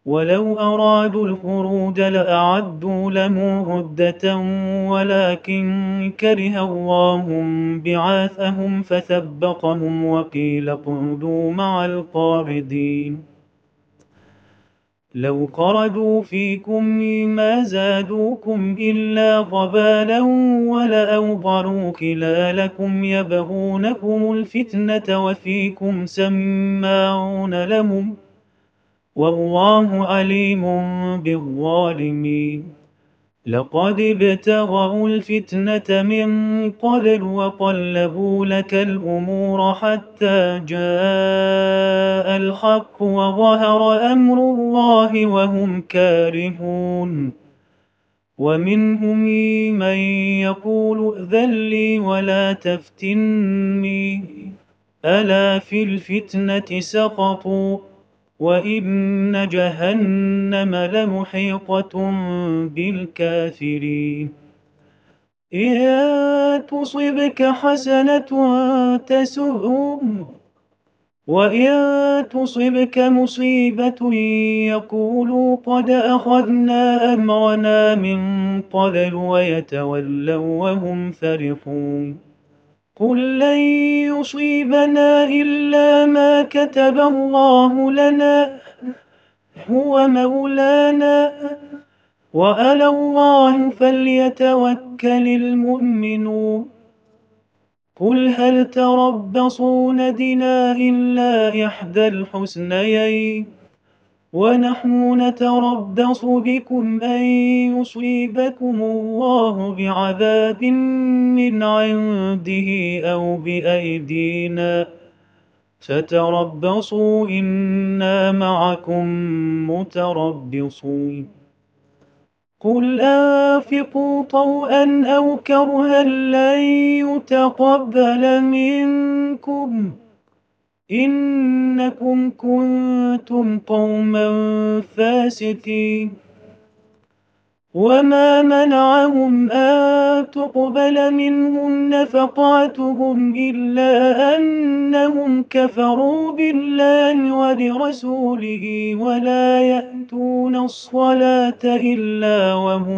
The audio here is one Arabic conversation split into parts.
ولو أرادوا الخروج لأعدوا له عدة ولكن كره الله بعاثهم فثبطهم وقيل اقعدوا مع القاعدين. لو خرجوا فيكم ما زادوكم إلا خبالا ولأوضعوا خلالكم يبغونكم الفتنة وفيكم سماعون لهم والله عليم بالظالمين. لقد ابتغوا الفتنة من قبل وقلبوا لك الأمور حتى جاء الحق وظهر أمر الله وهم كارهون. ومنهم من يقول ائذن لي ولا تفتني ألا في الفتنة سقطوا وإن جهنم لمحيطة بالكافرين. إن تصبك حسنة تسؤهم وإن تصبك مصيبة يقولوا قد أخذنا أمرنا من قبل ويتولوا وهم فرحون. قل لن يصيبنا إلا ما كتب الله لنا هو مولانا وعلى الله فليتوكل المؤمنون. قل هل تربصون بنا إلا إحدى الحسنيين ونحن نتربص بكم أن يصيبكم الله بعذاب من عنده أو بأيدينا فتربصوا إنا معكم متربصون. قل أنفقوا طوءا أو كرها لن يتقبل منكم إنكم كنتم قوما فاسقين. وما منعهم أن تقبل منهم نفقاتهم إلا أنهم كفروا بالله وبرسوله ولا يأتون الصلاة إلا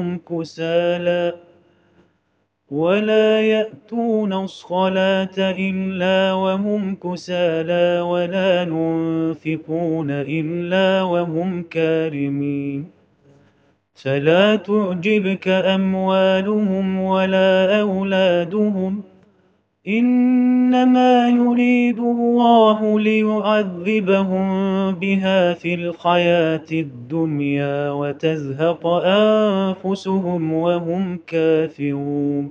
وهم كسالى ولا ينفقون إلا وهم كارمين. فلا تعجبك أموالهم ولا أولادهم إنما يريد الله ليعذبهم بها في الحياة الدنيا وتزهق أنفسهم وهم كافرون.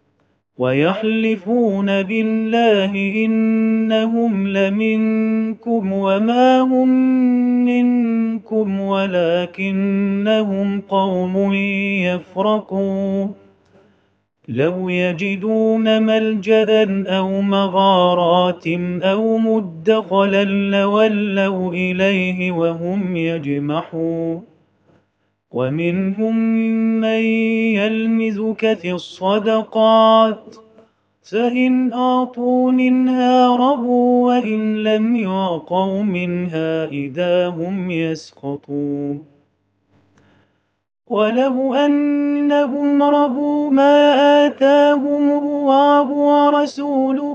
ويحلفون بالله إنهم لمنكم وما هم منكم ولكنهم قوم يفرقون. لو يجدون ملجأ أو مغارات أو مدخلا لولوا إليه وهم يجمحون. ومنهم من يلمزك في الصدقات فإن أعطوا منها رضوا وإن لم يعطوا منها إذا هم يسخطون. ولو أنهم رضوا ما آتاهم الله ورسوله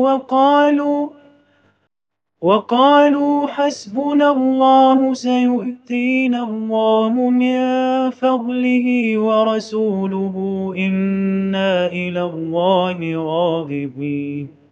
وقالوا حسبنا الله سيؤتينا الله من فضله ورسوله إنا إلى الله راغبين.